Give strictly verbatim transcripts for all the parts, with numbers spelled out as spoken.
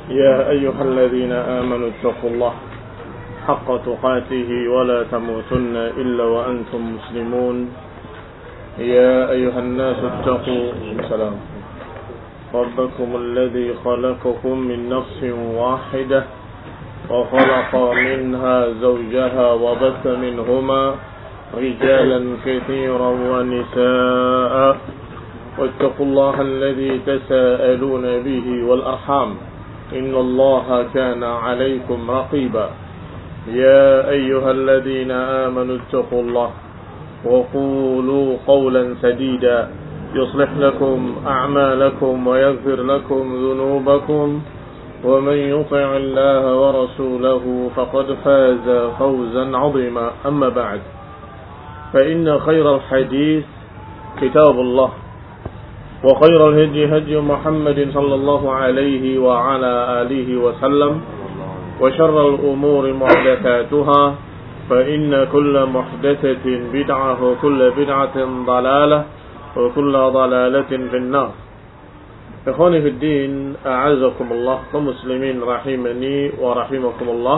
يا أيها الذين آمنوا اتقوا الله حق تقاته ولا تموتن إلا وأنتم مسلمون يا أيها الناس اتقوا سلام ربكم الذي خلقكم من نفس واحدة وخلق منها زوجها وبث منهما رجالا كثيرا ونساء واتقوا الله الذي تساءلون به والأرحام إن الله كان عليكم رقيبا يا أيها الذين آمنوا اتقوا الله وقولوا قولا سديدا يصلح لكم أعمالكم ويغفر لكم ذنوبكم ومن يطع الله ورسوله فقد فاز فوزا عظيما أما بعد فإن خير الحديث كتاب الله وخير الهدي هدي محمد صلى الله عليه وعلى آله وسلم وشر الأمور محدثاتها فإن كل محدثة بدعة وكل بدعة ضلالة وكل ضلالة في النار. إخواني في الدين أعزكم الله كمسلمين رحمني ورحمكم الله.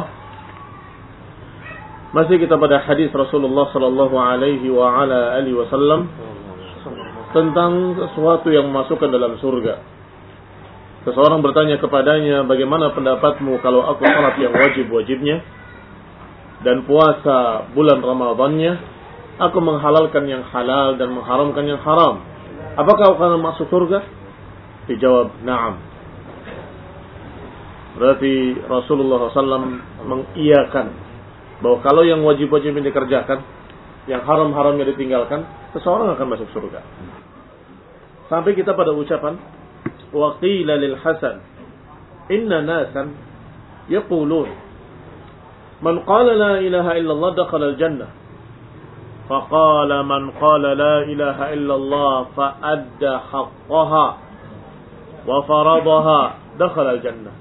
Masih kita pada hadis Rasulullah sallallahu alaihi wa ala alihi wasallam tentang sesuatu yang masuk ke dalam surga. Seseorang bertanya kepadanya, bagaimana pendapatmu kalau aku salat yang wajib-wajibnya dan puasa bulan Ramadannya, aku menghalalkan yang halal dan mengharamkan yang haram, apakah aku akan masuk surga? Dijawab, na'am. Berarti Rasulullah sallallahu alaihi wasallam mengiyakan bahwa kalau yang wajib-wajibnya dikerjakan, yang haram-haramnya ditinggalkan, seseorang akan masuk surga. Sampai kita pada ucapan wa qila lil Hasan inna nasan yaqulun man qala la ilaha illallah dakhala al jannah faqala man qala la ilaha illallah fa adda haqqaha wa faradaha dakhala al jannah.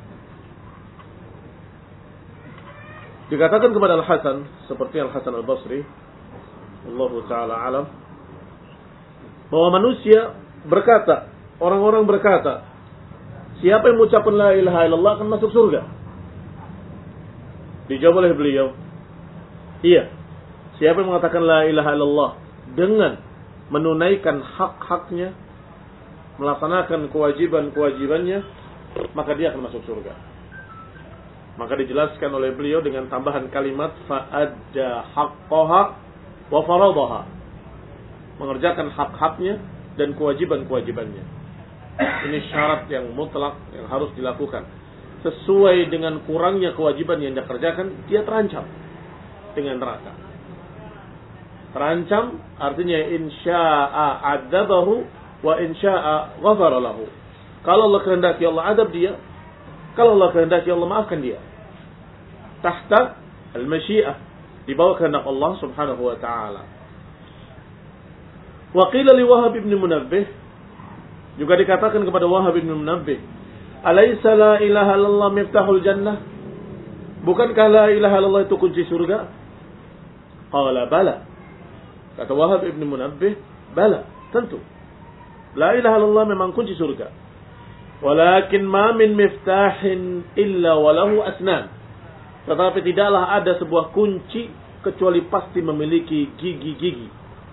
Dikatakan kepada Al Hasan seperti Al Hasan Al Basri Allah Ta'ala alam, bahwa manusia berkata, orang-orang berkata, siapa yang mengucapkan la ilaha illallah akan masuk surga? Dijawab oleh beliau, iya, siapa yang mengatakan la ilaha illallah dengan menunaikan hak-haknya, melaksanakan kewajiban-kewajibannya, maka dia akan masuk surga. Maka dijelaskan oleh beliau dengan tambahan kalimat fa'adda haqqaha wa faradaha, mengerjakan hak-haknya dan kewajiban-kewajibannya. Ini syarat yang mutlak yang harus dilakukan. Sesuai dengan kurangnya kewajiban yang dia kerjakan, dia terancam dengan neraka. Terancam artinya insya'a adzabahu wa insya'a ghafara lahu. Kalau Allah kehendaki Allah adab dia, kalau Allah kehendaki Allah maafkan dia. Tahta al-masyiah, di bawah kehendak Allah Subhanahu wa taala. Wa qila li Wahab bin Munabbih, juga dikatakan kepada Wahab bin Munabbih, alaysa la ilaha illallah miftahul jannah? Bukankah la ilaha illallah itu kunci surga? Qala bala. Kata Wahab bin Munabbih, bala, tentu. La ilaha illallah memang kunci surga. Walakin ma min miftahin illa walahu asnan. Tetapi tidaklah ada sebuah kunci kecuali pasti memiliki gigi-gigi.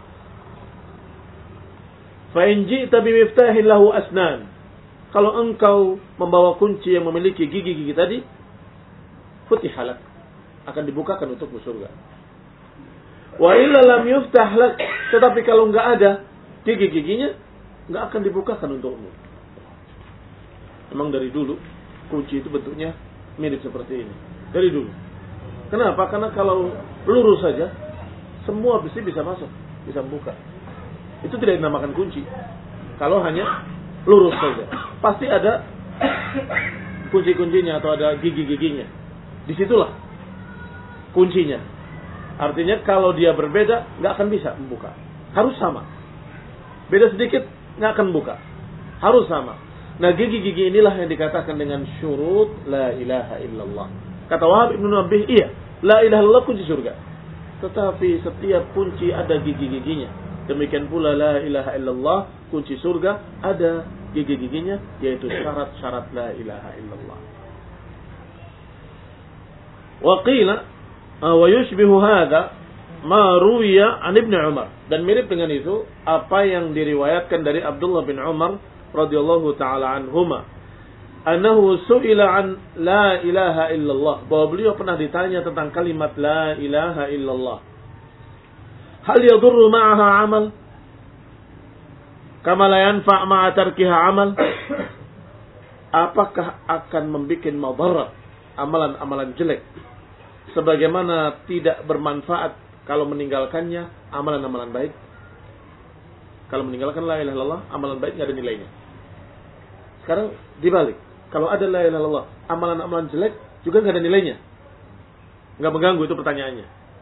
Fa in ji'ta bi miftahin lahu asnan. Kalau engkau membawa kunci yang memiliki gigi-gigi tadi, futihalak, akan dibukakan untukmu surga. Wa illa lam yuftah lak, tetapi kalau enggak ada gigi-giginya, enggak akan dibukakan untukmu. Memang dari dulu kunci itu bentuknya mirip seperti ini. Dari dulu. Kenapa? Karena kalau lurus saja semua besi bisa masuk, bisa buka. Itu tidak dinamakan kunci. Kalau hanya lurus saja, pasti ada kunci-kuncinya atau ada gigi-giginya. Disitulah kuncinya. Artinya kalau dia berbeda nggak akan bisa membuka. Harus sama. Beda sedikit nggak akan buka. Harus sama. Nah, gigi-gigi inilah yang dikatakan dengan syurut la ilaha illallah. Kata Wahab bin Munabbih, iya, la ilaha illallah kunci surga. Tetapi setiap kunci ada gigi-giginya. Demikian pula la ilaha illallah, kunci surga ada gigi-giginya, yaitu syarat-syarat la ilaha illallah. Wa qila wa yushbihu hadha ma ruwiya an Ibnu Umar, dan mirip dengan itu apa yang diriwayatkan dari Abdullah bin Umar radhiyallahu taala anhuma, annahu su'ila an la ilaha illallah, bahwa beliau pernah ditanya tentang kalimat la ilaha illallah. Hal yadurru ma'aha amal kama la yanfa' ma'a tarkiha amal? Apakah akan membuat madarat amalan-amalan jelek sebagaimana tidak bermanfaat kalau meninggalkannya amalan-amalan baik? Kalau meninggalkan la ilaha illallah, amalan baik enggak ada nilainya. Sekarang dibalik. Kalau ada la ilaha illallah, amalan-amalan jelek juga enggak ada nilainya. Enggak mengganggu, itu pertanyaannya.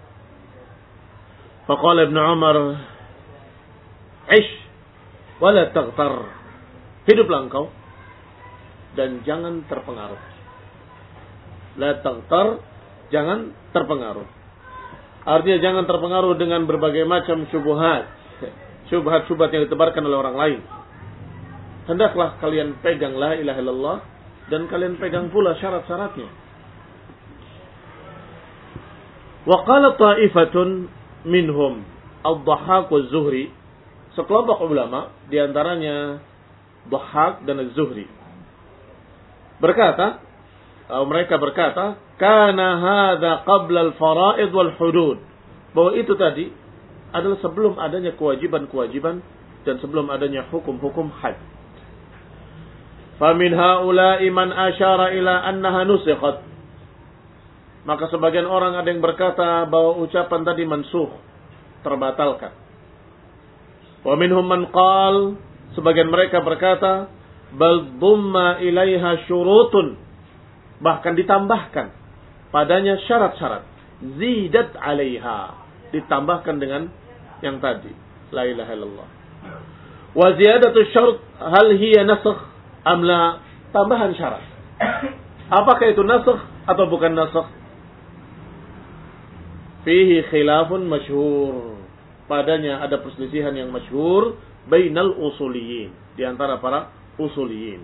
Faqala Ibnu Umar, "Ish wa la taghtar." Hiduplah engkau dan jangan terpengaruh. La taghtar, jangan terpengaruh. Artinya jangan terpengaruh dengan berbagai macam syubhat. Syubhat-syubhat yang ditebarkan oleh orang lain. Hendaklah kalian pegang la ilaha illallah dan kalian pegang pula syarat-syaratnya. Wa qala ta'ifatun minhum ad-Dhahhak wa az-Zuhri. Sekelompok ulama di antaranya Dhahhak dan az-Zuhri berkata, atau mereka berkata, kana hadza qabla al-fara'id wal hudud, bahwa itu tadi adalah sebelum adanya kewajiban-kewajiban dan sebelum adanya hukum-hukum had. Famin haula'i man asyara ila annaha nusikhat, maka sebagian orang ada yang berkata bahwa ucapan tadi mansukh, terbatalkan. Wa minhum man qal, sebagian mereka berkata bal dhumma ilaiha syurutun, bahkan ditambahkan padanya syarat-syarat, zidat alaiha, ditambahkan dengan yang tadi la ilaha illallah. Wa ziyadatu syart hal hiya nasakh am la, tambahan syarat, apakah itu nasakh atau bukan nasakh? Fihi khilafun masyhur, padanya ada perselisihan yang masyhur bainal usuliyin, di antara para usuliyin.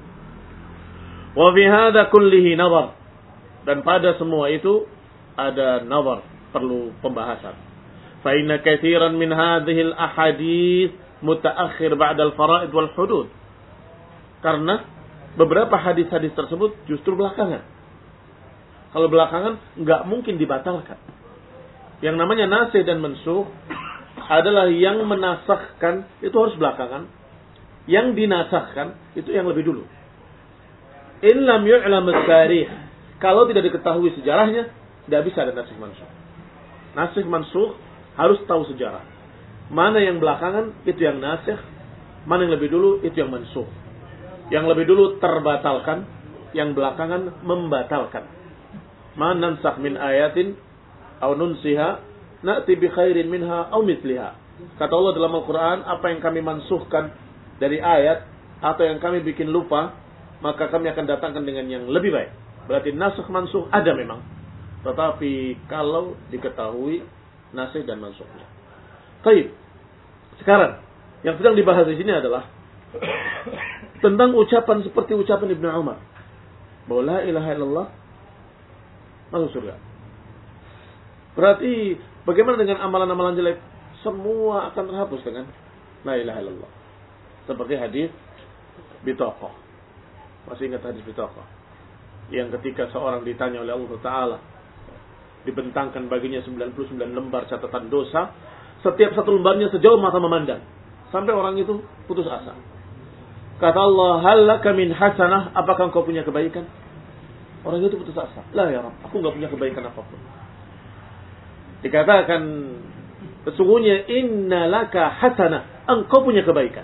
Wa fi hadha kullihi nazar, dan pada semua itu ada nazar, perlu pembahasan. Fa inna katsiran min hadhihi al-ahadits mutaakhir ba'da al-fara'id wal hudud, karena beberapa hadis-hadis tersebut justru belakangan. Kalau belakangan enggak mungkin dibatalkan. Yang namanya nasikh dan mansukh adalah yang menasahkan itu harus belakangan, yang dinasahkan itu yang lebih dulu. In lam yu'lam at-tarikh, kalau tidak diketahui sejarahnya, tidak bisa ada nasikh mansukh. Nasikh mansukh harus tahu sejarah. Mana yang belakangan itu yang nasikh, mana yang lebih dulu itu yang mansukh. Yang lebih dulu terbatalkan, yang belakangan membatalkan. Ma nansakh min ayatin aw nunsiha na'ti bi khairin minha aw mithliha. Kata Allah dalam Al-Qur'an, apa yang kami mansuhkan dari ayat atau yang kami bikin lupa, maka kami akan datangkan dengan yang lebih baik. Berarti nasikh mansukh ada memang, tetapi kalau diketahui nasikh dan mansukhnya. Baik. Sekarang yang sedang dibahas di sini adalah tentang ucapan seperti ucapan Ibnu Umar, bahwa la ilaha illallah masuk surga. Berarti bagaimana dengan amalan-amalan jelek? Semua akan terhapus dengan la ilaha illallah. Seperti hadis Bitaqah. Masih ingat hadis Bitaqah? Yang ketika seorang ditanya oleh Allah Ta'ala, dibentangkan baginya sembilan puluh sembilan lembar catatan dosa, setiap satu lembarnya sejauh mata memandang, sampai orang itu putus asa. Kata Allah, hal laka min hasanah, apakah engkau punya kebaikan? Orang itu putus asa. La ya Rabb, aku enggak punya kebaikan apapun. Dikatakan, sesungguhnya inna laka hasanah, engkau punya kebaikan.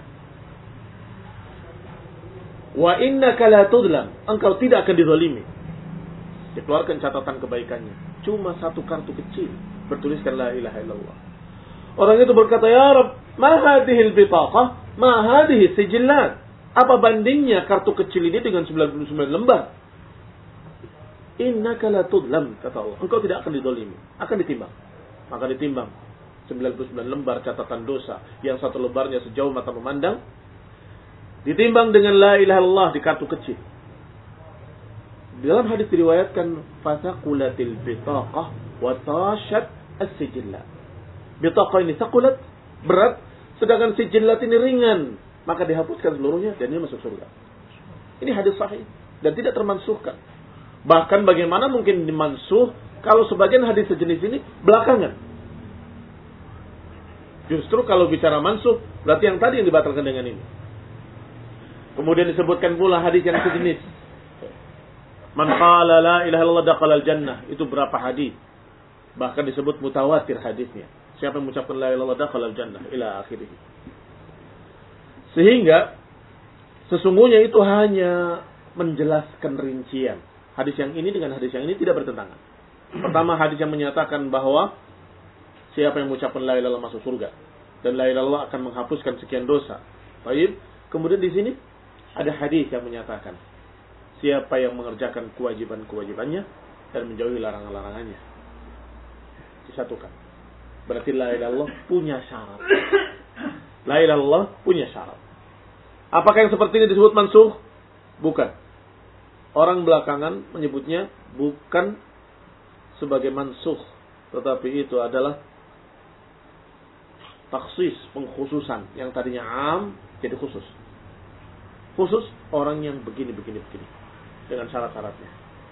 Wa innaka la tudlam, engkau tidak akan dizalimi. Dikeluarkan catatan kebaikannya. Cuma satu kartu kecil bertuliskan la ilaha illallah. Orang itu berkata, ya Rabb, ma hadhil bitaqah, ma hadhihi sijillat. Apa bandingnya kartu kecil ini dengan sembilan puluh sembilan lembar? Innaka la tudlam, kata Allah. Engkau tidak akan dizalimi, akan ditimbang. Maka ditimbang sembilan puluh sembilan lembar catatan dosa, yang satu lembarnya sejauh mata memandang, ditimbang dengan la ilaha illallah di kartu kecil. Dalam hadis diriwayatkan fasaqulatil bitaqah wa tashat as-sijillat. Bitaqah ini saqulat, berat, sedangkan sijillat ini ringan, maka dihapuskan seluruhnya dan dia masuk surga. Ini hadis sahih dan tidak termansuhkan. Bahkan bagaimana mungkin dimansuh kalau sebagian hadis sejenis ini belakangan. Justru kalau bicara mansuh, berarti yang tadi yang dibatalkan dengan ini. Kemudian disebutkan pula hadis yang sejenis. Man qala la ilaha illallah dakhala al-jannah. Itu berapa hadis? Bahkan disebut mutawatir hadisnya. Siapa yang mengucapkan la ilaha illallah dakhala al-jannah ila akhirih. Sehingga sesungguhnya itu hanya menjelaskan rincian. Hadis yang ini dengan hadis yang ini tidak bertentangan. Pertama, hadis yang menyatakan bahwa siapa yang mengucapkan la ilaha illallah masuk surga dan la ilaha illallah akan menghapuskan sekian dosa. Baik. Kemudian di sini ada hadis yang menyatakan siapa yang mengerjakan kewajiban-kewajibannya dan menjauhi larangan-larangannya. Disatukan. Berarti la ilaha illallah punya syarat. La ilaha illallah punya syarat. Apakah yang seperti ini disebut mansuh? Bukan. Orang belakangan menyebutnya bukan sebagai mansuh, tetapi itu adalah taksis, pengkhususan. Yang tadinya am jadi khusus. Khusus orang yang begini, begini, begini. Dengan syarat-syaratnya.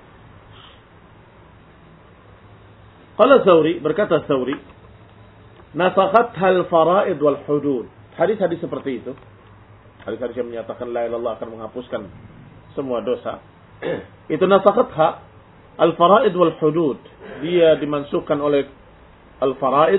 Qala Tsauri, berkata Tsauri, nasakhat hal faraid wal hudud. Hadis-hadis seperti itu. Hadis-hadis yang menyatakan la ilaha illallah akan menghapuskan semua dosa. Itu nasakhatha al-faraid wal hudud. Dia dimansuhkan oleh al-faraid,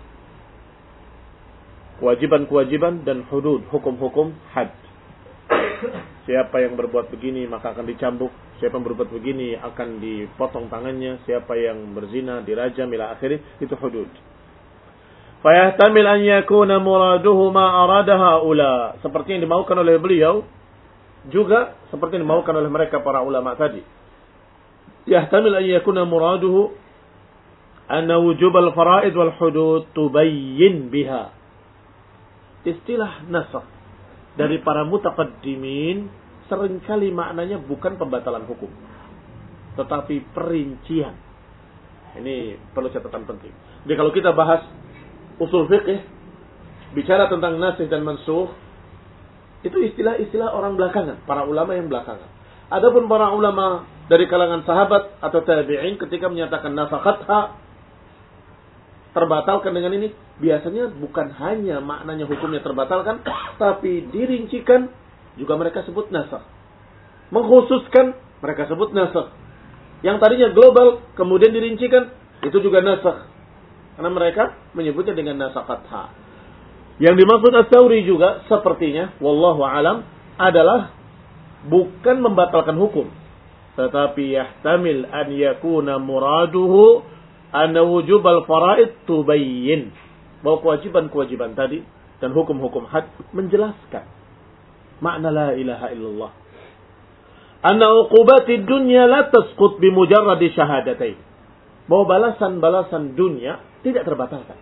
kewajiban-kewajiban, dan hudud, hukum-hukum had. Siapa yang berbuat begini maka akan dicambuk. Siapa yang berbuat begini akan dipotong tangannya. Siapa yang berzina dirajam ila akhirih. Itu hudud. Fayahtamil an yakuna muraduhu ma arada haula. Seperti yang dimaukan oleh beliau, juga seperti yang dimaukan oleh mereka para ulama tadi. Yahtamil an yakuna muraduhu anna wujub al-fara'id wal hudud tubayyin biha. Istilah nasakh dari para mutaqaddimin seringkali maknanya bukan pembatalan hukum, tetapi perincian. Ini perlu catatan penting. Jadi kalau kita bahas usul fiqh, bicara tentang nasikh dan mansukh, itu istilah-istilah orang belakangan, para ulama yang belakangan. Adapun para ulama dari kalangan sahabat atau tabi'in ketika menyatakan nasakhatha, terbatalkan dengan ini, biasanya bukan hanya maknanya hukumnya terbatalkan, tapi dirincikan juga mereka sebut nasakh. Mengkhususkan mereka sebut nasakh. Yang tadinya global kemudian dirincikan, itu juga nasakh. Karena mereka menyebutnya dengan nasakhatha. Yang dimaksud As-Tsauri juga sepertinya, wallahu alam, adalah bukan membatalkan hukum, tetapi yahtamil an yakuna muraduhu anna wujubal fara'id tubayyin. Bahwa kewajiban-kewajiban tadi dan hukum-hukum had menjelaskan makna la ilaha illallah. Anna uqubatid dunya la tasqut bimujarradi syahadatain. Bahwa balasan-balasan dunia tidak terbatalkan.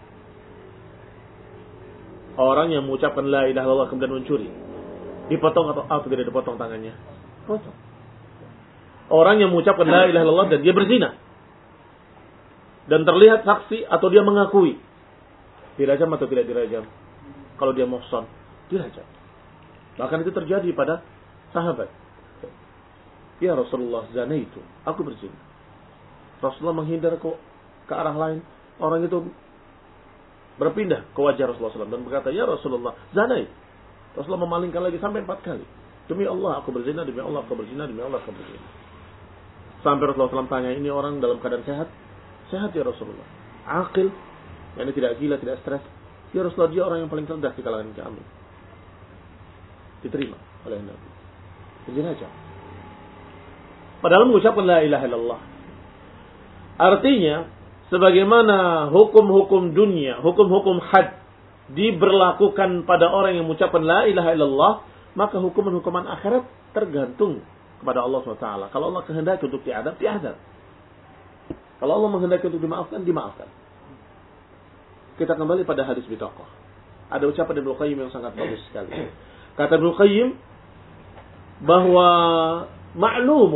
Orang yang mengucapkan la ilaha illallah kemudian mencuri, dipotong atau, atau tidak dipotong tangannya? Potong. Orang yang mengucapkan la ilaha illallah dan dia berzina, dan terlihat saksi atau dia mengakui, dirajam atau tidak dirajam? Kalau dia muhsan, dirajam. Bahkan itu terjadi pada sahabat. Ya Rasulullah, zina itu, aku berzina. Rasulullah menghindar kok ke arah lain. Orang itu berpindah ke wajah Rasulullah shallallahu alaihi wasallam dan berkata, ya Rasulullah, zina itu. Rasulullah memalingkan lagi sampai empat kali. Demi Allah aku berzina, demi Allah aku berzina, demi Allah aku berzina. Sampai Rasulullah shallallahu alaihi wasallam tanya, ini orang dalam keadaan sehat? Sehat ya Rasulullah. Aqil, yang tidak gila, tidak stres. Ya Rasulullah, dia orang yang paling cerdas di kalangan kami. Diterima oleh Nabi. Jenazah. Padahal mengucapkan la ilaha illallah. Artinya, sebagaimana hukum-hukum dunia, hukum-hukum had diberlakukan pada orang yang mengucapkan la ilaha illallah, maka hukuman-hukuman akhirat tergantung kepada Allah subhanahu wa taala. Kalau Allah kehendaki untuk diadab, diadab. Kalau Allah menghendaki untuk dimaafkan, dimaafkan. Kita kembali pada hadis bitaqah. Ada ucapan Ibnu Qayyim yang sangat bagus sekali. Kata Ibnu Qayyim bahwa ma'lumun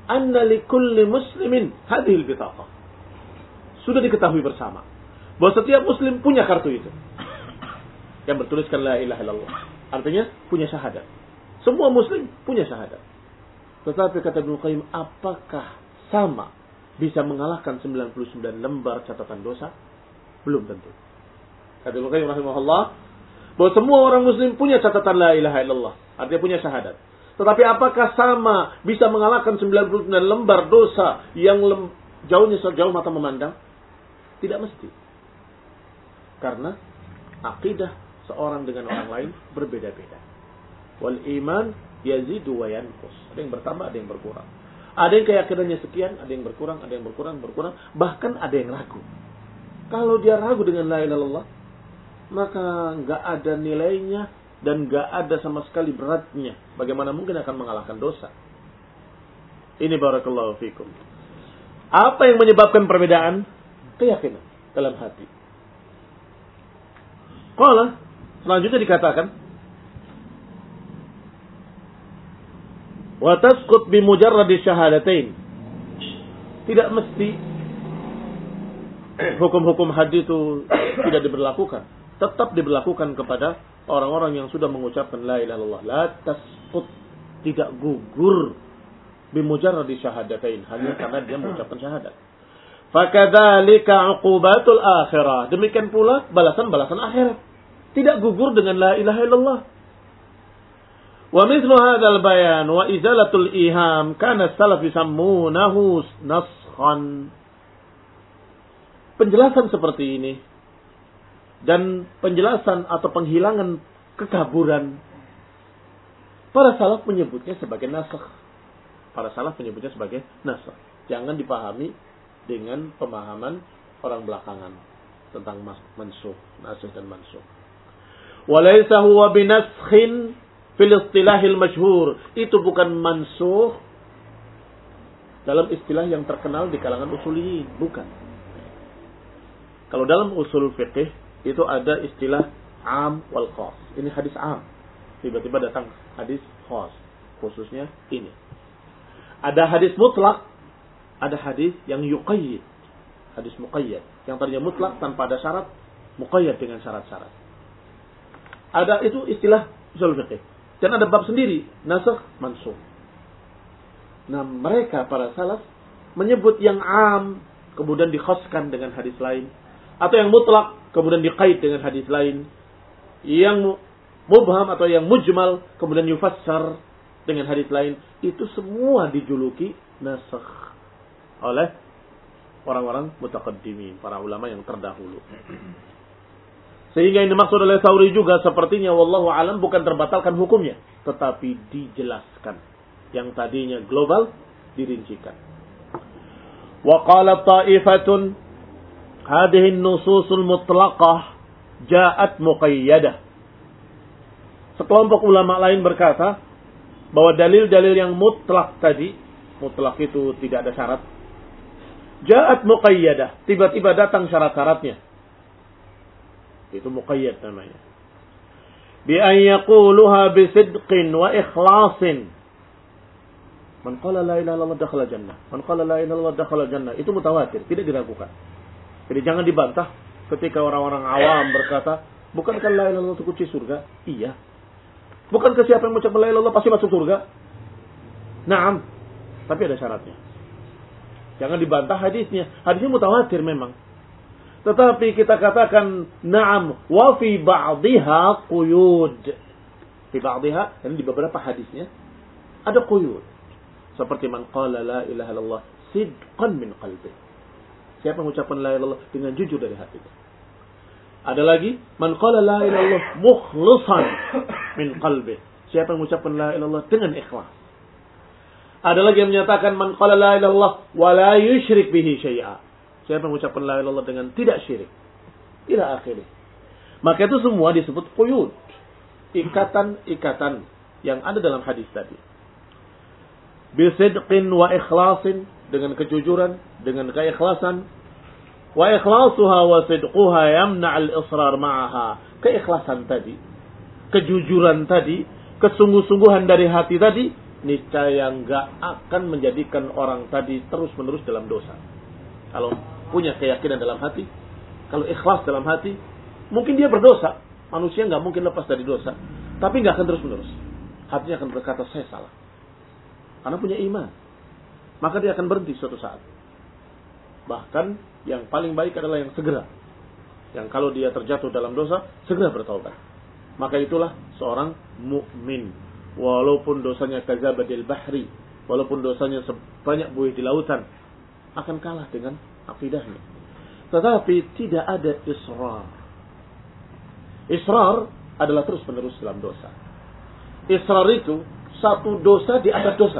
anna likulli muslimin hadhil bitaqah. Sudah diketahui bersama bahwa setiap muslim punya kartu itu yang bertuliskan la ilaha illallah. Artinya punya syahadat. Semua muslim punya syahadat. Tetapi kata Ibnu Qayyim, apakah sama bisa mengalahkan sembilan puluh sembilan lembar catatan dosa? Belum tentu. Kata Ibnu Qayyim rahimahullah, bahwa semua orang muslim punya catatan la ilaha illallah, artinya punya syahadat. Tetapi apakah sama bisa mengalahkan sembilan puluh sembilan lembar dosa yang lem, jauhnya sejauh mata memandang? Tidak mesti. Karena akidah seorang dengan orang lain berbeda-beda. Wal iman yazidu wa yanqus. Ada yang bertambah, ada yang berkurang. Ada yang keyakinannya sekian, ada yang berkurang, ada yang berkurang, berkurang. Bahkan ada yang ragu. Kalau dia ragu dengan la ilaha illallah, maka nggak ada nilainya dan nggak ada sama sekali beratnya. Bagaimana mungkin akan mengalahkan dosa? Ini barakallahu fikum. Apa yang menyebabkan perbedaan? Keyakinan dalam hati. Qala, selanjutnya dikatakan, wa tasqut bi mujarradi syahadatain. Tidak mesti hukum-hukum hadis itu tidak diberlakukan. Tetap diberlakukan kepada orang-orang yang sudah mengucapkan la ilaha illallah. La tasqut, tidak gugur bi mujarradi syahadatain, hanya karena dia mengucapkan syahadat. Fakadzalika uqubatul akhirah. Demikian pula balasan-balasan akhirat. Tidak gugur dengan la ilaha illallah. Wa mithlu hadzal bayan wa izalatul iham kana salaf yusammunahu naskhan. Penjelasan seperti ini dan penjelasan atau penghilangan kekaburan, para salaf menyebutnya sebagai nasakh. Para salaf menyebutnya sebagai nasakh. Jangan dipahami dengan pemahaman orang belakangan tentang mansukh, nasikh dan mansukh. Walaysa huwa binaskhin fil istilahil masyhur. Itu bukan mansukh dalam istilah yang terkenal di kalangan usuliyin, bukan. Kalau dalam usul fiqih itu ada istilah am wal khas. Ini hadis am. Tiba-tiba datang hadis khas, khususnya ini. Ada hadis mutlak, ada hadis yang yuqayyid, hadis muqayyad, yang tadinya mutlak tanpa ada syarat, muqayyad dengan syarat-syarat. Ada itu istilah usul fiqih. Dan ada bab sendiri, nasakh, mansukh. Nah, mereka para salaf menyebut yang am kemudian dikhaskan dengan hadis lain, atau yang mutlak kemudian diqaid dengan hadis lain, yang mubham atau yang mujmal kemudian yufassar dengan hadis lain. Itu semua dijuluki nasakh oleh orang-orang mutaqaddimin, para ulama yang terdahulu. Sehingga ini dimaksud oleh Tsauri juga sepertinya wallahu alam bukan terbatalkan hukumnya, tetapi dijelaskan. Yang tadinya global dirincikan. Wa qala ta'ifatun hadhihi an-nususul mutlaqah ja'at muqayyadah. Sekelompok ulama lain berkata bahwa dalil-dalil yang mutlak tadi, mutlak itu tidak ada syarat, ja'at muqayyadah, tiba-tiba datang syarat-syaratnya. Itu muqayyad namanya. Bi an yaquluha bi sidqin wa ikhlasin. Man qala la ilaha illallah dakhala jannah. Man qala la ilaha illallah dakhala jannah. Itu mutawatir, tidak diragukan. Jadi jangan dibantah ketika orang-orang awam berkata, bukankah la ilaha illallah itu kunci surga? Iya. Bukankah siapa yang mengucapkan la ilaha illallah pasti masuk surga? Naam. Tapi ada syaratnya. Jangan dibantah hadisnya. Hadisnya mutawatir memang. Tetapi kita katakan na'am wa fi ba'dihha quyud. Fi ba'dihha, dan di beberapa hadisnya ada quyud. Seperti man qala la ilaha illallah sidqan min qalbi. Siapa mengucapkan la ilaha illallah dengan jujur dari hatinya. Ada lagi man qala la ilaha illallah mukhlishan min qalbi. Siapa mengucapkan la ilaha illallah dengan ikhlas. Ada lagi yang menyatakan man qala la ilaha illallah wa la yusyrik bihi syai'a. Siapa mengucapkan la ilaha illallah dengan tidak syirik. Ila akhirih. Maka itu semua disebut quyud. Ikatan-ikatan yang ada dalam hadis tadi. Bisidqin wa ikhlasin. Dengan kejujuran, dengan keikhlasan. Wa ikhlasuha wa sidquha yamna' al-israr ma'aha. Keikhlasan tadi, kejujuran tadi, kesungguh-sungguhan dari hati tadi, niscaya nggak akan menjadikan orang tadi terus-menerus dalam dosa. Kalau punya keyakinan dalam hati, kalau ikhlas dalam hati, mungkin dia berdosa. Manusia nggak mungkin lepas dari dosa, tapi nggak akan terus-menerus. Hatinya akan berkata, saya salah. Karena punya iman. Maka dia akan berhenti suatu saat. Bahkan yang paling baik adalah yang segera. Yang kalau dia terjatuh dalam dosa, segera bertaubat. Maka itulah seorang mukmin. Walaupun dosanya kazabadil bahri, walaupun dosanya sebanyak buih di lautan, akan kalah dengan akidahnya. Tetapi tidak ada israr. Israr adalah terus-menerus dalam dosa. Israr itu satu dosa di atas dosa.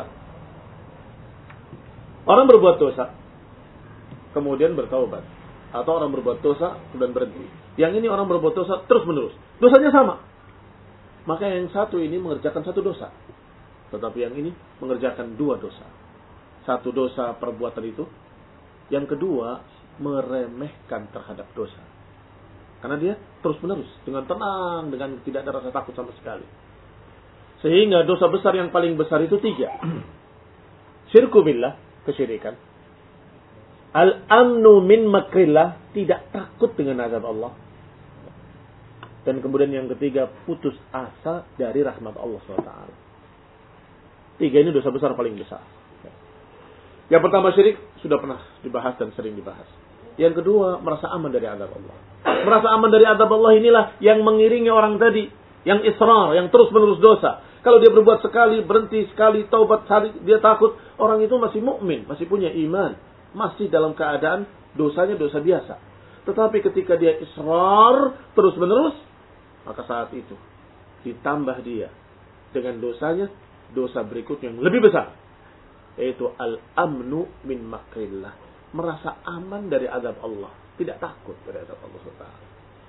Orang berbuat dosa, kemudian bertaubat. Atau orang berbuat dosa, kemudian berhenti. Yang ini orang berbuat dosa terus-menerus. Dosanya sama. Maka yang satu ini mengerjakan satu dosa. Tetapi yang ini mengerjakan dua dosa. Satu dosa perbuatan itu. Yang kedua, meremehkan terhadap dosa. Karena dia terus-menerus. Dengan tenang, dengan tidak ada rasa takut sama sekali. Sehingga dosa besar yang paling besar itu tiga. Syirku billah, kesyirikan. Al-amnu min makrillah, tidak takut dengan azab Allah. Dan kemudian yang ketiga, putus asa dari rahmat Allah subhanahu wa taala. Tiga ini dosa besar paling besar. Yang pertama syirik, sudah pernah dibahas dan sering dibahas. Yang kedua, merasa aman dari azab Allah. Merasa aman dari azab Allah inilah yang mengiringi orang tadi. Yang israr, yang terus menerus dosa. Kalau dia berbuat sekali, berhenti sekali, taubat sekali, dia takut. Orang itu masih mukmin, masih punya iman. Masih dalam keadaan dosanya dosa biasa. Tetapi ketika dia israr terus menerus, maka saat itu ditambah dia dengan dosanya, dosa berikutnya yang lebih besar, yaitu al-amnu min makrillah, merasa aman dari azab Allah, tidak takut dari azab Allah subhanahu wa taala.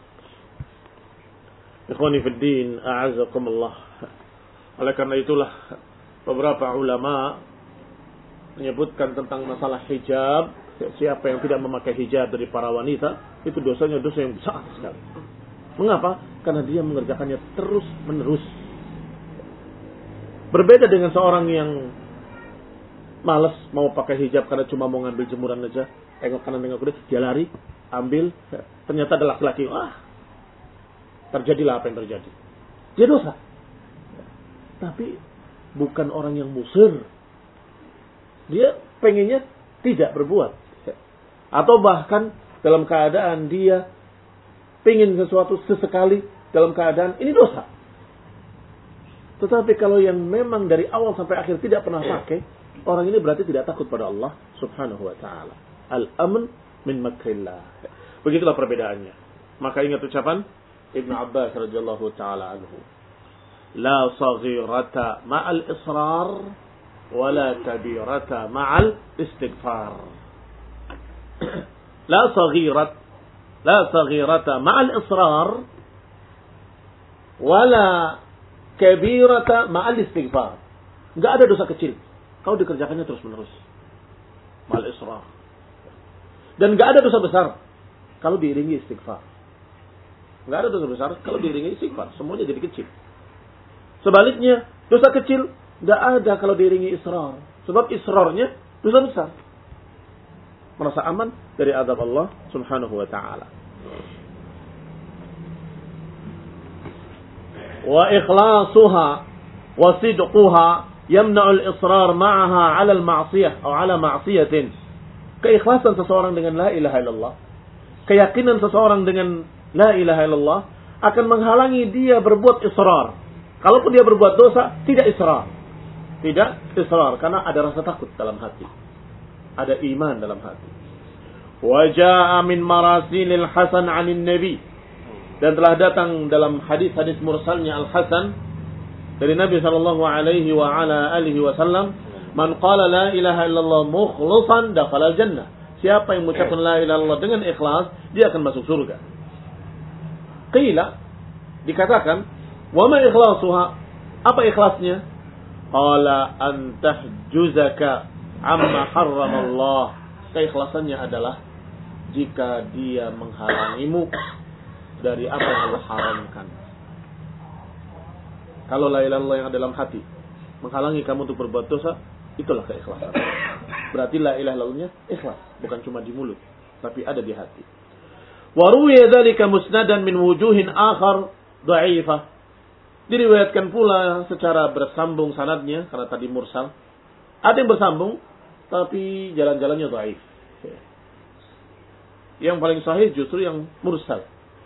Ikhwani fid din, a'azakumullah. Oleh karena itulah beberapa ulama menyebutkan tentang masalah hijab. Siapa yang tidak memakai hijab dari para wanita, itu dosanya dosa yang besar sekali. Mengapa? Karena dia mengerjakannya terus menerus. Berbeda dengan seorang yang malas mau pakai hijab karena cuma mau ngambil jemuran aja, tengok kanan tengok kiri, dia lari, ambil, ternyata ada laki-laki, ah, terjadilah apa yang terjadi. Dia dosa. Tapi bukan orang yang musir. Dia pengennya tidak berbuat. Atau bahkan dalam keadaan dia pengen sesuatu sesekali dalam keadaan ini dosa. Tetapi kalau yang memang dari awal sampai akhir tidak pernah pakai, orang ini berarti tidak takut pada Allah subhanahu wa ta'ala. Al-amn min makrillah. Begitulah perbedaannya. Maka ingat ucapan Ibn Abbas radhiyallahu ta'ala anhu. La saghirata ma'al israr wala kabirata ma'al istighfar. La saghirat la saghirata ma'al israr wala kabirata ma'al istighfar. Enggak ada dosa kecil kalau dikerjakannya terus-menerus. Ma'al israr. Dan enggak ada dosa besar kalau diiringi istighfar. Enggak ada dosa besar kalau diiringi istighfar, semuanya jadi kecil. Sebaliknya, dosa kecil enggak ada kalau diiringi israr. Sebab israrnya dosa besar. Merasa aman dari azab Allah subhanahu wa ta'ala. Wa ikhlasuha wa sidquha yamna'u al-israr ma'aha 'ala al-ma'siyah atau 'ala ma'siyatin. Keikhlasan seseorang dengan la ilaha illallah, keyakinan seseorang dengan la ilaha illallah akan menghalangi dia berbuat israr. Kalaupun dia berbuat dosa, tidak israr. Tidak israr karena ada rasa takut dalam hati. Ada iman dalam hati. Wa jaa'a min marasilil Hasan 'anil Nabi. Dan telah datang dalam hadis-hadis mursalnya Al-Hasan dari Nabi sallallahu alaihi wa ala alihi wasallam, "Man qala la ilaha illallah mukhlishan dakhala al-jannah." Siapa yang mengucapkan la ilaha illallah dengan ikhlas, dia akan masuk surga. Qila, dikatakan, "Wa ma ikhlasuha?" Apa ikhlasnya? Qala an tahjuzaka amma harrama Allah. Keikhlasannya adalah jika dia menghalangimu dari apa yang Allah haramkan. Kalau la ilaha illallah yang ada dalam hati, menghalangi kamu untuk berbuat dosa, itulah keikhlasan. Berarti la ilaha illallahnya ikhlas, bukan cuma di mulut, tapi ada di hati. Wa ruwiya dzalika musnadan min wujuhin akhar dha'ifah. Diriwayatkan pula secara bersambung sanadnya, karena tadi mursal. Ada yang bersambung, tapi jalan-jalannya dhaif. Yang paling sahih justru yang mursal.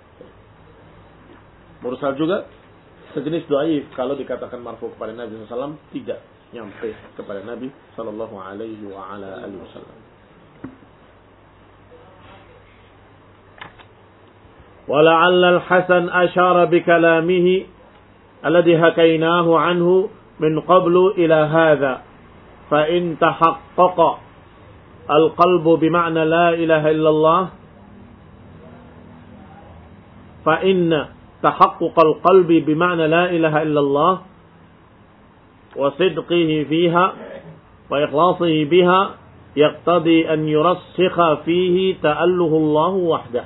Mursal juga sejenis dhaif kalau dikatakan marfu kepada Nabi sallallahu alaihi wasallam, tidak nyampe kepada Nabi sallallahu alaihi wa ala alihi wasallam. ولعل الحسن أشار بكلامه الذي حكيناه عنه من قبل إلى هذا فإن تحقق القلب بمعنى لا إله إلا الله فإن تحقق القلب بمعنى لا إله إلا الله وصدقه فيها وإخلاصه بها يقتضي أن يرسخ فيه تأله الله وحده.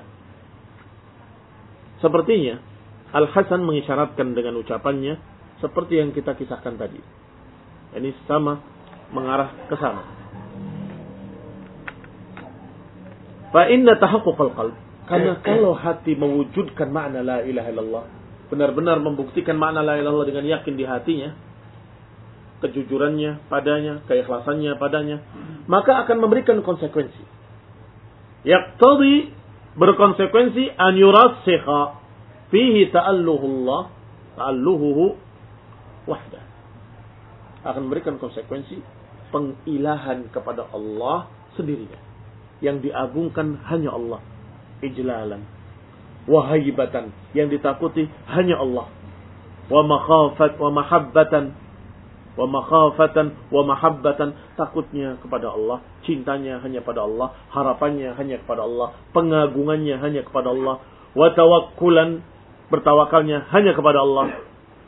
Sepertinya Al-Hasan mengisyaratkan dengan ucapannya seperti yang kita kisahkan tadi. Ini sama mengarah ke sana. Fa inna tahaqquqal qalb, karena kalau hati mewujudkan makna la ilaha illallah, benar-benar membuktikan makna la ilaha illallah dengan yakin di hatinya, kejujurannya padanya, keikhlasannya padanya, maka akan memberikan konsekuensi. Yaqtadi, berkonsekuensi, an yurassikha fihi ta'alluhullah, ta'alluhuhu wahdah. Akan memberikan konsekuensi pengilahan kepada Allah sendirinya. Yang diagungkan hanya Allah. Ijlalan. Wahaibatan. Yang ditakuti hanya Allah. Wa makhafat wa mahabbatan. Wa makhafatan wa mahabbatan, takutnya kepada Allah, cintanya hanya pada Allah, harapannya hanya kepada Allah, pengagungannya hanya kepada Allah, wa tawakkulan, bertawakalnya hanya kepada Allah.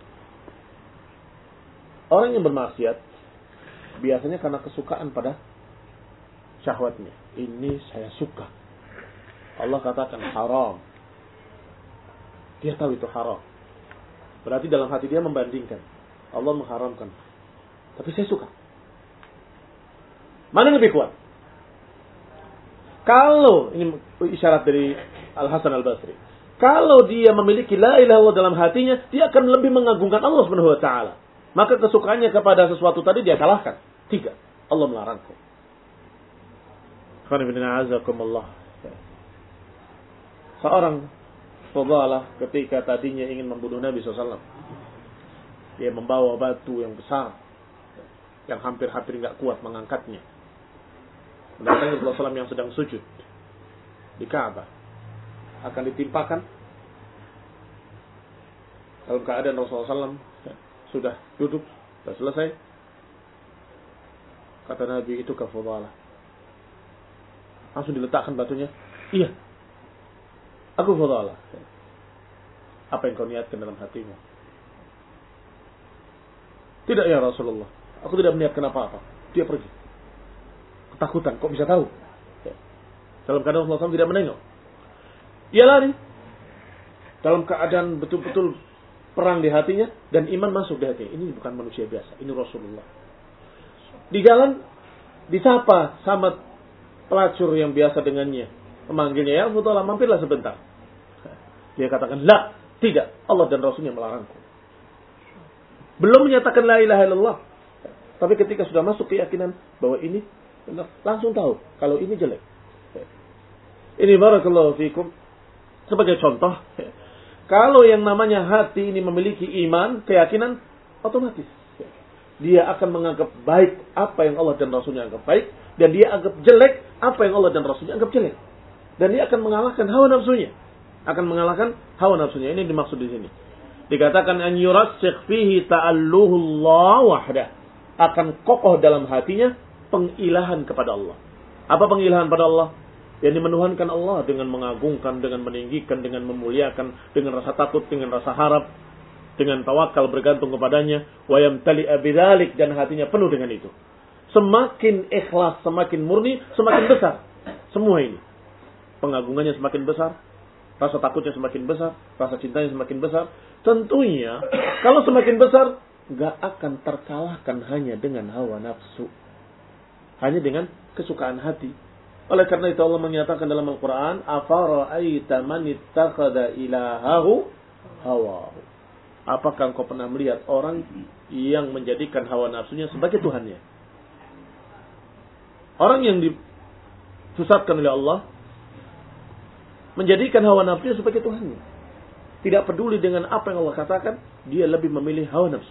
Orang yang bermaksiat biasanya karena kesukaan pada syahwatnya. Ini saya suka. Allah katakan haram. Dia tahu itu haram. Berarti dalam hati dia membandingkan. Allah mengharamkan. Tapi saya suka. Mana yang lebih kuat? Kalau, ini isyarat dari Al-Hasan Al-Basri. Kalau dia memiliki la ilaha illallah dalam hatinya, dia akan lebih mengagungkan Allah Subhanahu wa taala. Maka kesukaannya kepada sesuatu tadi dia kalahkan. Tiga, Allah melarangku. Seorang fadalah ketika tadinya ingin membunuh Nabi shallallahu alaihi wasallam. Dia membawa batu yang besar, yang hampir-hampir nggak kuat mengangkatnya. Mendatangi Rasulullah shallallahu alaihi wasallam yang sedang sujud di Ka'bah. Akan ditimpakan dalam keadaan Rasulullah shallallahu alaihi wasallam sudah duduk, sudah selesai. Kata Nabi, itu kafudalah. Langsung diletakkan batunya. Iya, aku fudalah. Apa yang kau niatkan dalam hatimu? Tidak ya Rasulullah, aku tidak meniatkan apa-apa. Dia pergi. Ketakutan, kok bisa tahu? Dalam keadaan Rasulullah shallallahu alaihi wasallam tidak menengok. Dia lari. Dalam keadaan betul-betul perang di hatinya dan iman masuk di hatinya. Ini bukan manusia biasa, ini Rasulullah. Di jalan disapa sama pelacur yang biasa dengannya, memanggilnya, ya Rasulullah, mampirlah sebentar. Dia katakan, la, tidak, Allah dan Rasulnya melarangku. Belum menyatakan la ilaha illallah, tapi ketika sudah masuk keyakinan bahwa ini benar, langsung tahu kalau ini jelek. Ini barakallahu fikum sebagai contoh. Kalau yang namanya hati ini memiliki iman, keyakinan, otomatis dia akan menganggap baik apa yang Allah dan Rasulnya anggap baik, dan dia anggap jelek apa yang Allah dan Rasulnya anggap jelek. Dan dia akan mengalahkan hawa nafsunya. Akan mengalahkan hawa nafsunya. Ini dimaksud di sini. Dikatakan an yurassikh fihi ta'alluhullah wahdah. Akan kokoh dalam hatinya pengilahan kepada Allah. Apa pengilahan pada Allah? Yang dimenuhankan Allah dengan mengagungkan, dengan meninggikan, dengan memuliakan, dengan rasa takut, dengan rasa harap, dengan tawakal bergantung kepadanya, wa yamtali'a bidzalik, dan hatinya penuh dengan itu. Semakin ikhlas, semakin murni, semakin besar semua ini. Pengagungannya semakin besar, rasa takutnya semakin besar, rasa cintanya semakin besar. Tentunya kalau semakin besar, gak akan terkalahkan hanya dengan hawa nafsu. Hanya dengan kesukaan hati. Oleh karena itu Allah menyatakan dalam Al-Quran, afara'aita man ittakhadha ilahahu hawahu. Apakah engkau pernah melihat orang yang menjadikan hawa nafsunya sebagai Tuhannya? Orang yang disesatkan oleh Allah menjadikan hawa nafsunya sebagai Tuhannya. Tidak peduli dengan apa yang Allah katakan, dia lebih memilih hawa nafsu.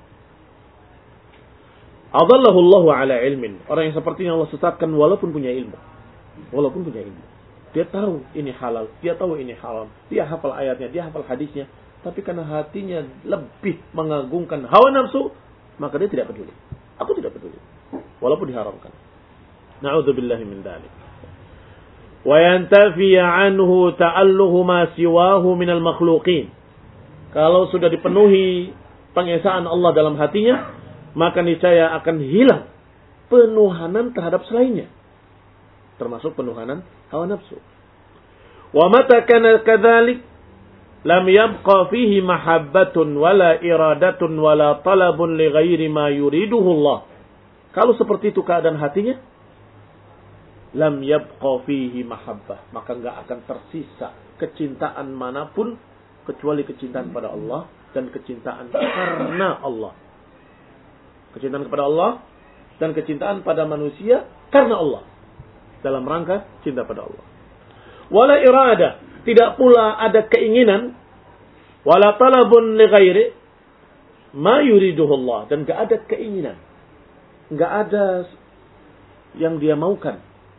Adallahu Allahu ala ilmin. Orang yang seperti ini Allah sesatkan walaupun punya ilmu. Walaupun punya ilmu. Dia tahu ini halal, dia tahu ini haram. Dia hafal ayatnya, dia hafal hadisnya. Tapi karena hatinya lebih mengagungkan hawa nafsu, maka dia tidak peduli. Aku tidak peduli. Walaupun diharamkan. Na'udzubillahi min dzalik. Wa yantafi anhu ta'alluhu ma siwahu minal makhluqin. Kalau sudah dipenuhi pengesaan Allah dalam hatinya, maka niscaya akan hilang penuhanan terhadap selainnya. Termasuk penuhanan hawa nafsu. Wa mata kana kadzalik lam yabqa fihi mahabbatun wala iradatun wala talabun li ghairi ma yuriduhu Allah. Kalau seperti itu keadaan hatinya, lam yabqa fihi mahabbah, maka enggak akan tersisa kecintaan manapun kecuali kecintaan pada Allah dan kecintaan karena Allah. Kecintaan kepada Allah dan kecintaan pada manusia karena Allah. Dalam rangka cinta pada Allah. Wala irada, tidak pula ada keinginan, wala talabun li ghairi ma yuriduhu Allah, dan enggak ada keinginan. Enggak ada yang dia maukan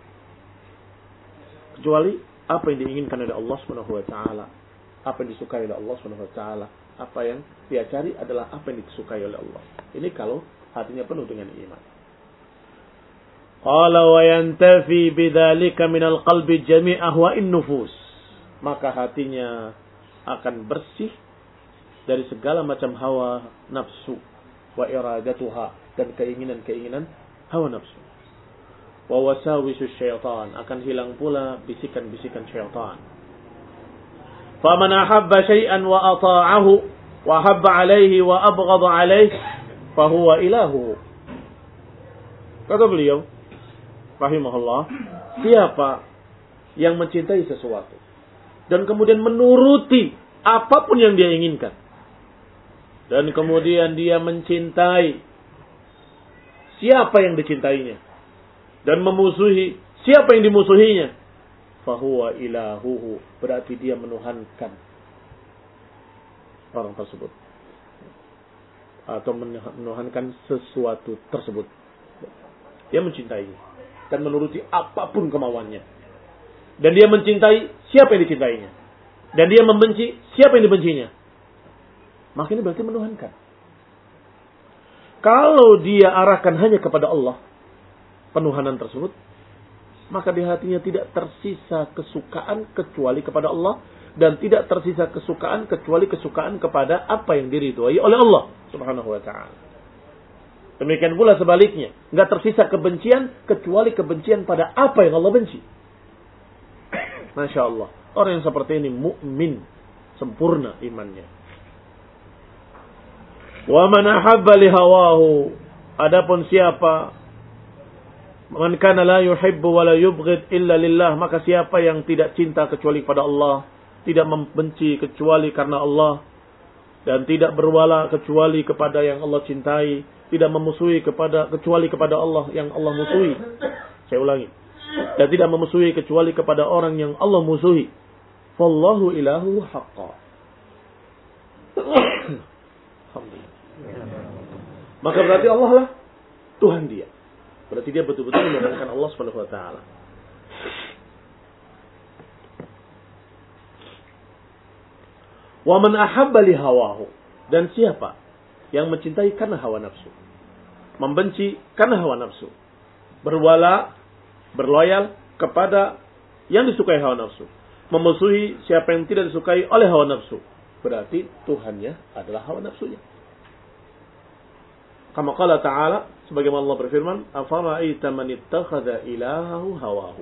kecuali apa yang diinginkan oleh Allah Subhanahu wa taala, apa yang disukai oleh Allah Subhanahu wa taala, apa yang dia cari adalah apa yang disukai oleh Allah. Ini kalau hatinya penuh dengan iman. Qala wa yantafi bidzalika minal qalbi jami' ahwa'in nufus. Maka hatinya akan bersih dari segala macam hawa nafsu wa iradatuha, dan keinginan-keinginan hawa nafsu. Wa wasawisus syaitan, akan hilang pula bisikan-bisikan syaitan. Faman ahabba syai'an wa ata'ahu wa habba 'alaihi wa abghadha 'alaihi fa huwa ilahu. Kata beliau rahimahullah, siapa yang mencintai sesuatu dan kemudian menuruti apapun yang dia inginkan, dan kemudian dia mencintai siapa yang dicintainya dan memusuhi siapa yang dimusuhinya, fahuwa ilahuhu, berarti dia menuhankan orang tersebut atau menuhankan sesuatu tersebut. Dia mencintainya dan menuruti apapun kemauannya, dan dia mencintai siapa yang dicintainya, dan dia membenci siapa yang dibencinya. Maka ini berarti menuhankan. Kalau dia arahkan hanya kepada Allah penuhanan tersebut, maka di hatinya tidak tersisa kesukaan kecuali kepada Allah, dan tidak tersisa kesukaan kecuali kesukaan kepada apa yang diridhoi oleh Allah Subhanahu wa taala. Demikian pula sebaliknya, enggak tersisa kebencian kecuali kebencian pada apa yang Allah benci. Masya Allah, orang yang seperti ini mukmin sempurna imannya. Wa man ahabba li hawahu, adapun siapa man kana la yuhibbu wa la yubghid illa lillah, maka siapa yang tidak cinta kecuali kepada Allah, tidak membenci kecuali karena Allah, dan tidak berwala kecuali kepada yang Allah cintai, tidak memusuhi kepada kecuali kepada Allah yang Allah musuhi. Saya ulangi. Dan tidak memusuhi kecuali kepada orang yang Allah musuhi. Wallahu ilahu haqqa. Alhamdulillah. Maka berarti Allah lah Tuhan dia. Berarti dia betul-betul memuliakan Allah Subhanahu wa taala. Wa man ahabba li hawahu, dan siapa yang mencintai karena hawa nafsu, membenci karena hawa nafsu, berwala, berloyal kepada yang disukai hawa nafsu, memusuhi siapa yang tidak disukai oleh hawa nafsu, berarti Tuhannya adalah hawa nafsunya. Kama qala ta'ala, sebagaimana Allah berfirman, afara'aita man ittakhadha ilahahu hawahu.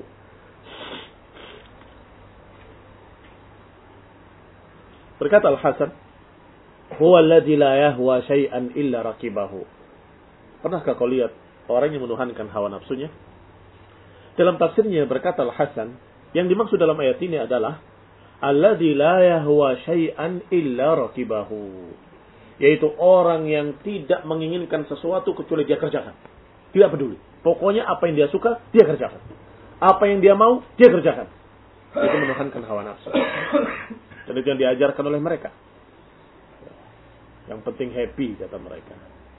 Berkata Al-Hasan huwa alladzi la yahwa syai'an illa rakibahu. Pernahkah kau lihat orang yang menuhankan hawa nafsunya? Dalam tafsirnya berkata Al-Hasan, yang dimaksud dalam ayat ini adalah alladzi la yahwa syai'an illa rakibahu. Yaitu orang yang tidak menginginkan sesuatu kecuali dia kerjakan. Tidak peduli. Pokoknya apa yang dia suka, dia kerjakan. Apa yang dia mau, dia kerjakan. Itu menuhankan hawa nafsu. Dan itu yang diajarkan oleh mereka. Yang penting happy, kata mereka.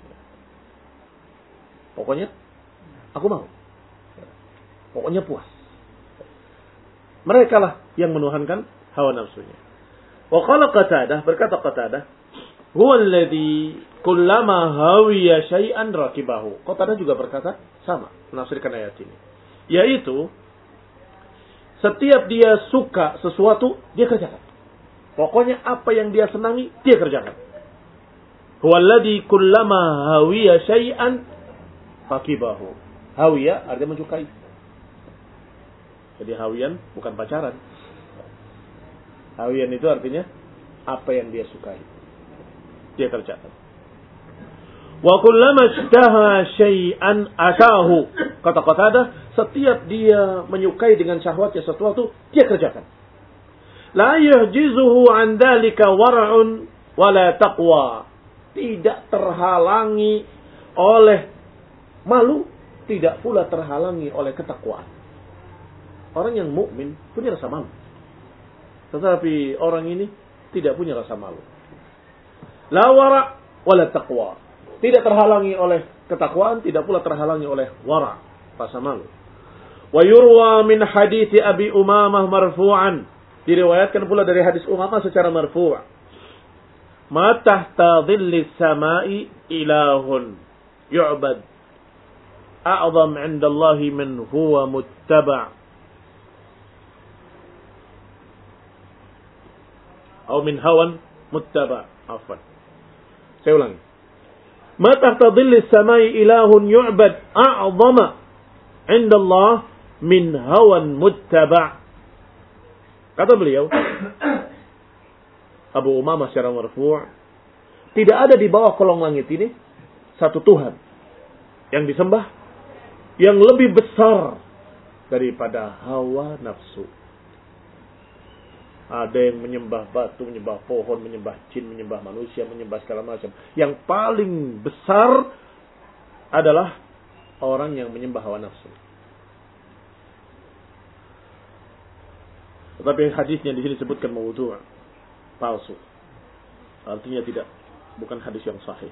Pokoknya, aku mau. Pokoknya puas. Mereka lah yang menuhankan hawa nafsunya. Wa qala Qatadah, berkata Qatadah, huwa alladhi kullama hawiya syai'an rakibahu. Qatadah juga berkata sama, menafsirkan ayat ini. Yaitu setiap dia suka sesuatu, dia kerjakan. Pokoknya apa yang dia senangi, dia kerjakan. Huwa alladhi kullama hawiya syai'an rakibahu. Hawiya artinya menyukai. Jadi hawian bukan pacaran. Hawian itu artinya apa yang dia sukai, dia kerjakan. Wa kullama ishtaha syai'an atahu. Kata Qatadah, setiap dia menyukai dengan syahwatnya sesuatu, dia kerjakan. La yuhjizuhu an dzalika war'un wala taqwa. Tidak terhalangi oleh malu, tidak pula terhalangi oleh ketakwaan. Orang yang mukmin punya rasa malu. Tetapi orang ini tidak punya rasa malu. La wara' wala taqwa. Tidak terhalangi oleh ketakwaan, tidak pula terhalangi oleh wara', rasa malu. Wa yurwa min hadithi Abi Umamah marfu'an. Diriwayatkan pula dari hadis Umamah secara marfu'. Ma tahta dhillis sama'i ilahun yu'bad a'zam 'inda Allah min huwa muttaba'. Atau min hawan muttaba'. Afwan. Saya ulangi. Ma tahta dhillis samai ilahun yu'bad a'zama 'inda Allah min hawan muttaba'. Kata beliau, Abu Umamah secara marfu', tidak ada di bawah kolong langit ini satu Tuhan yang disembah yang lebih besar daripada hawa nafsu. Ada yang menyembah batu, menyembah pohon, menyembah jin, menyembah manusia, menyembah segala macam. Yang paling besar adalah orang yang menyembah hawa nafsu. Tetapi hadisnya di sini disebutkan maudhu', palsu. Artinya tidak, bukan hadis yang sahih.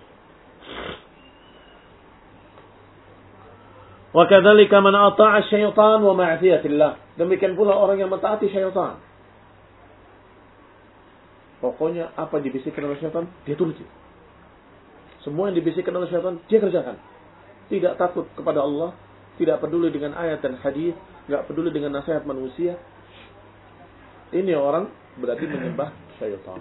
Wa kadzalika man ata'a syaitan wa ma'siyatillah. Demikian pula orang yang mentaati syaitan. Pokoknya apa yang dibisikkan oleh syaitan, dia turuti. Semua yang dibisikkan oleh syaitan, dia kerjakan. Tidak takut kepada Allah, tidak peduli dengan ayat dan hadis, tidak peduli dengan nasihat manusia. Ini orang berarti menyembah syaitan.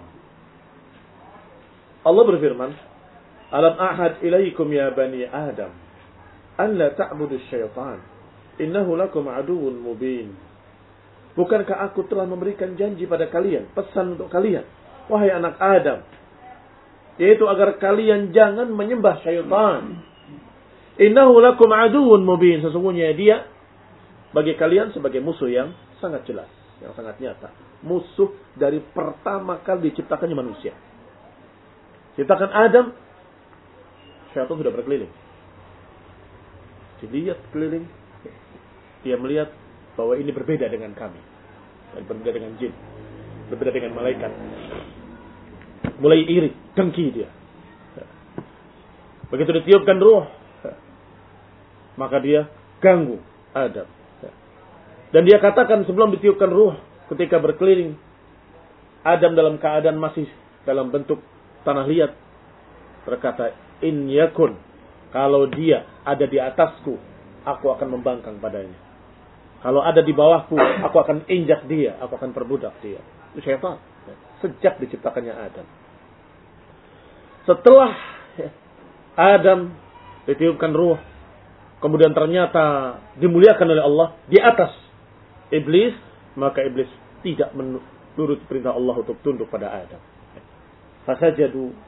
Allah berfirman, Alam ahad ilaikum ya bani Adam, an la ta'budu syaitan, innahu lakum aduwwun mubin. Bukankah aku telah memberikan janji pada kalian, pesan untuk kalian, wahai anak Adam, yaitu agar kalian jangan menyembah syaitan. Innahu lakum aduwwun mubin. Sesungguhnya dia bagi kalian sebagai musuh yang sangat jelas, yang sangat nyata. Musuh dari pertama kali diciptakannya manusia. Ciptakan Adam, syaitan sudah berkeliling. Dilihat keliling, dia melihat bahwa ini berbeda dengan kami, dan berbeda dengan jin, berbeda dengan malaikat. Mulai iri, dengki dia. Begitu ditiupkan ruh, maka dia ganggu Adam. Dan dia katakan sebelum ditiupkan ruh, ketika berkeliling, Adam dalam keadaan masih dalam bentuk tanah liat, berkata, in yakun, kalau dia ada di atasku, aku akan membangkang padanya. Kalau ada di bawahku, aku akan injak dia, aku akan perbudak dia. Itu syaitan. Sejak diciptakannya Adam. Setelah Adam ditiupkan ruh, kemudian ternyata dimuliakan oleh Allah di atas iblis, maka iblis tidak menurut perintah Allah untuk tunduk pada Adam. Fasajadu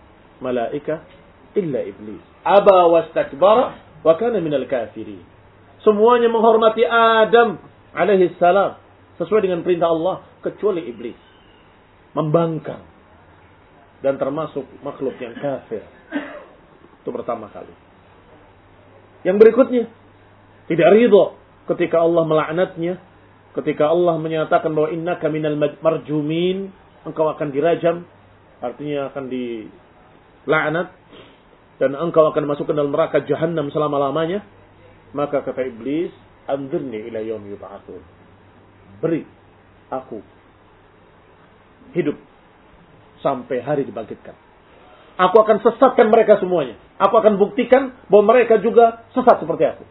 malaika illa iblis. Aba wastakbara wa kana minal kafirin. Semuanya menghormati Adam alaihi salam sesuai dengan perintah Allah kecuali iblis. Membangkang dan termasuk makhluk yang kafir. Itu pertama kali. Yang berikutnya, tidak ridha ketika Allah melaknatnya, ketika Allah menyatakan bahwa innaka minal marjumin, engkau akan dirajam, artinya akan dilaknat, dan engkau akan masuk ke dalam neraka Jahannam selama-lamanya. Maka kata iblis, anzirni ila yaumi yub'atsun. Beri aku hidup sampai hari dibangkitkan. Aku akan sesatkan mereka semuanya. Aku akan buktikan bahwa mereka juga sesat seperti aku.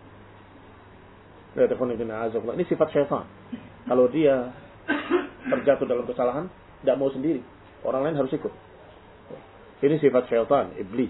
Ini sifat syaitan. Kalau dia terjatuh dalam kesalahan, tidak mau sendiri. Orang lain harus ikut. Ini sifat syaitan, iblis.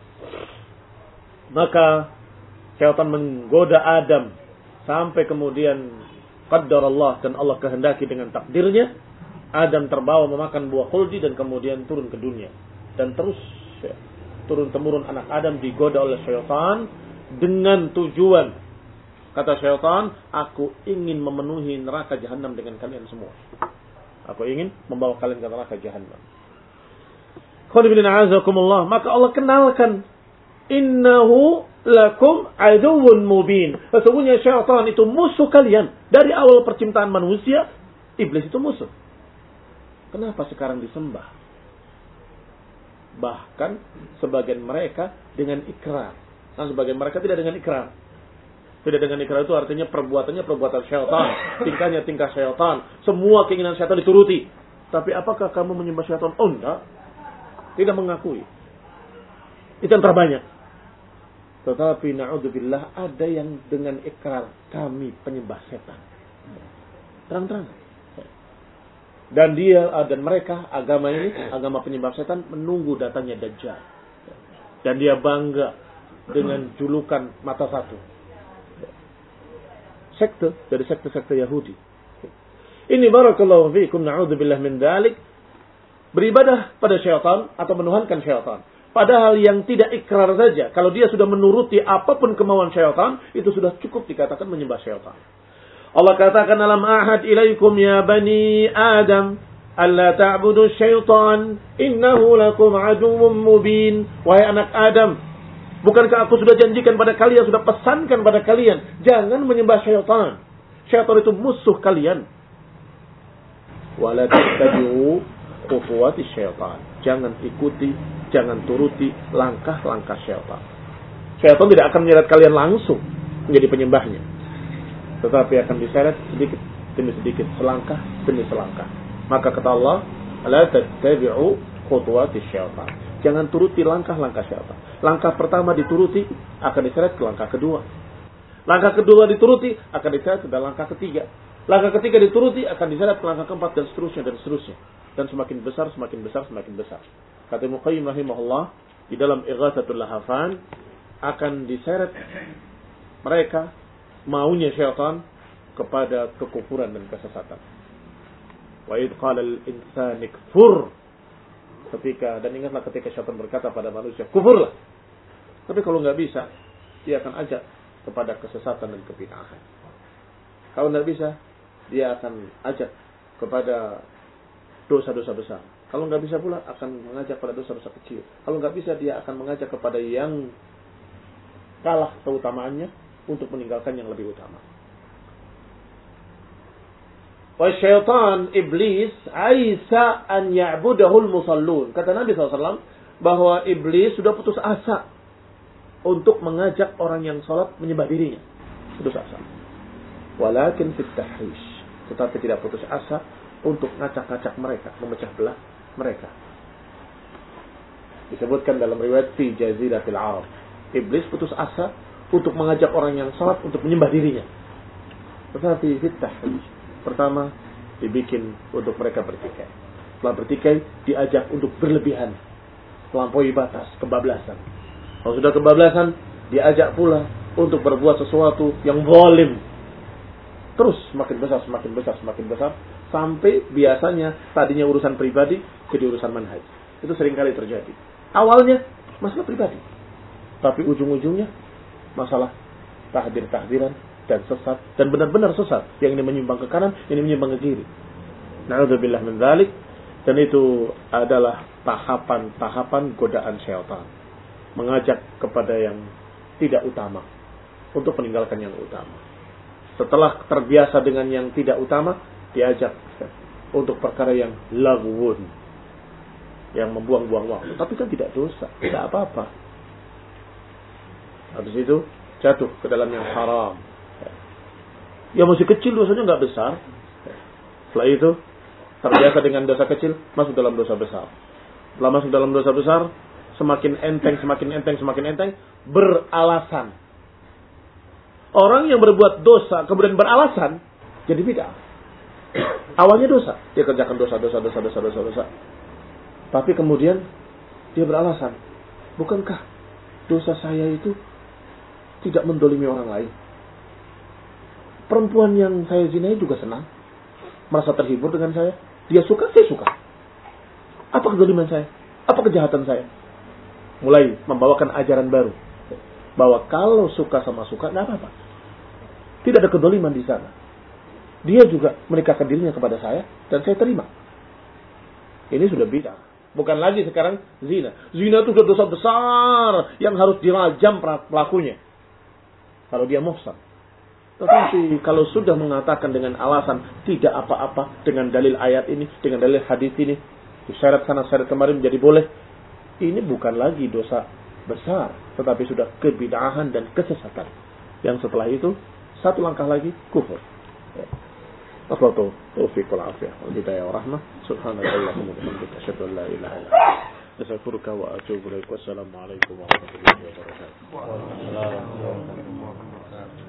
Maka syaitan menggoda Adam sampai kemudian qaddar Allah dan Allah kehendaki dengan takdirnya. Adam terbawa memakan buah khuldi dan kemudian turun ke dunia. Dan terus ya, turun-temurun anak Adam digoda oleh syaitan dengan tujuan, kata syaitan, aku ingin memenuhi neraka Jahannam dengan kalian semua. Aku ingin membawa kalian ke neraka Jahannam. Maka Allah kenalkan, innahu lakum aduwwun mubin. Sesungguhnya syaitan itu musuh kalian. Dari awal penciptaan manusia, iblis itu musuh. Kenapa sekarang disembah? Bahkan sebagian mereka dengan ikrar. Nah, sebagian mereka tidak dengan ikrar. Tidak dengan ikrar itu artinya perbuatannya perbuatan syaitan. Tingkahnya tingkah syaitan. Semua keinginan syaitan dituruti. Tapi apakah kamu menyembah syaitan? Oh enggak. Tidak mengakui. Itu yang terbanyak. Tetapi na'udzubillah ada yang dengan ikrar. Kami penyembah setan. Terang-terang. Dan dia dan mereka agama ini, agama penyembah setan, menunggu datangnya Dajjal. Dan dia bangga dengan julukan mata satu. Sekte dari sekte-sekte Yahudi. Ini barakallahu fiikum, na'udzubillah min dzalik, beribadah pada syaitan atau menuhankan syaitan. Padahal yang tidak ikrar saja, kalau dia sudah menuruti apapun kemauan syaitan, itu sudah cukup dikatakan menyembah syaitan. Allah katakan dalam ahad ilaikum ya bani Adam alla ta'budu syaitan innahu lakum aduwwum mubin. Wahai anak Adam, bukankah aku sudah janjikan pada kalian, sudah pesankan pada kalian, jangan menyembah syaitan. Syaitan itu musuh kalian. Wala tattabi'u khutuwati syaitan. Jangan ikuti, jangan turuti langkah-langkah syaitan. Syaitan tidak akan menyeret kalian langsung menjadi penyembahnya, tetapi akan diseret sedikit demi sedikit, selangkah demi selangkah. Maka kata Allah, la tattabi'u khutuwati syaitan. Jangan turuti langkah-langkah syaitan. Langkah pertama dituruti, akan diseret ke langkah kedua. Langkah kedua dituruti, akan diseret ke langkah ketiga. Langkah ketiga dituruti, akan diseret ke langkah keempat, dan seterusnya, dan seterusnya. Dan semakin besar, semakin besar, semakin besar. Kata Ibnu Qayyim rahimahullah, di dalam Ighatsatul Lahafan, akan diseret mereka, maunya syaitan, kepada kekufuran dan kesesatan. Wa idh qala al-insanu kfur. Ketika, dan ingatlah ketika syaitan berkata pada manusia, kufurlah. Tapi kalau nggak bisa, dia akan ajak kepada kesesatan dan kebid'ahan. Kalau nggak bisa, dia akan ajak kepada dosa-dosa besar. Kalau nggak bisa pula, akan mengajak pada dosa-dosa kecil. Kalau nggak bisa, dia akan mengajak kepada yang kalah keutamaannya untuk meninggalkan yang lebih utama. Wa syaitan iblis aisa an ya'budahul musallun. Kata Nabi shallallahu alaihi wasallam bahwa iblis sudah putus asa untuk mengajak orang yang salat menyembah dirinya. Putus asa. Walakin fit tahrish, tetapi tidak putus asa untuk ngacak-ngacak mereka, memecah belah mereka. Disebutkan dalam riwayat fi jaziratil Arab, iblis putus asa untuk mengajak orang yang salat untuk menyembah dirinya. Tetapi fit tahrish, pertama dibikin untuk mereka bertikai. Setelah bertikai, diajak untuk berlebihan, melampaui batas, kebablasan. Kalau sudah kebablasan, diajak pula untuk berbuat sesuatu yang zalim. Terus semakin besar, semakin besar, semakin besar, sampai biasanya tadinya urusan pribadi jadi urusan manhaj. Itu seringkali terjadi. Awalnya masalah pribadi. Tapi ujung-ujungnya masalah tahdir-tahdiran dan sesat. Dan benar-benar sesat. Yang ini menyimpang ke kanan, ini menyimpang ke kiri. Na'udzubillah min dzalik. Dan itu adalah tahapan-tahapan godaan syaitan. Mengajak kepada yang tidak utama. Untuk meninggalkan yang utama. Setelah terbiasa dengan yang tidak utama, diajak untuk perkara yang laghun. Yang membuang-buang waktu. Tapi kan tidak dosa. Tidak apa-apa. Habis itu jatuh ke dalam yang haram. Ya masih kecil dosanya nggak besar. Setelah itu terbiasa dengan dosa kecil, masuk dalam dosa besar. Setelah masuk dalam dosa besar, semakin enteng, semakin enteng, semakin enteng, beralasan. Orang yang berbuat dosa, kemudian beralasan, jadi bid'ah. Awalnya dosa, dia kerjakan dosa, dosa, dosa, dosa, dosa, dosa. Tapi kemudian dia beralasan, bukankah dosa saya itu tidak mendolimi orang lain? Perempuan yang saya zinai juga senang, merasa terhibur dengan saya. Dia suka, saya suka. Apa kedoliman saya? Apa kejahatan saya? Mulai membawakan ajaran baru. Bahwa kalau suka sama suka, tidak apa-apa. Tidak ada kedoliman di sana. Dia juga menikahkan dirinya kepada saya, dan saya terima. Ini sudah bid'ah. Bukan lagi sekarang zina. Zina itu sudah dosa besar yang harus dirajam pelakunya. Kalau dia muhsan. Tetapi kalau sudah mengatakan dengan alasan tidak apa-apa dengan dalil ayat ini, dengan dalil hadis ini, syarat sana syarat kemarin menjadi boleh, ini bukan lagi dosa besar, tetapi sudah kebid'ahan dan kesesatan. Yang setelah itu satu langkah lagi kufur. Wassalatu taufiq wal afiyah wal hidayah wa rahmah. Subhanallahumma wa bihamdika asyhadu an la ilaha illa anta astaghfiruka wa atubu ilaik. Wassalamu alaikum warahmatullahi wabarakatuh.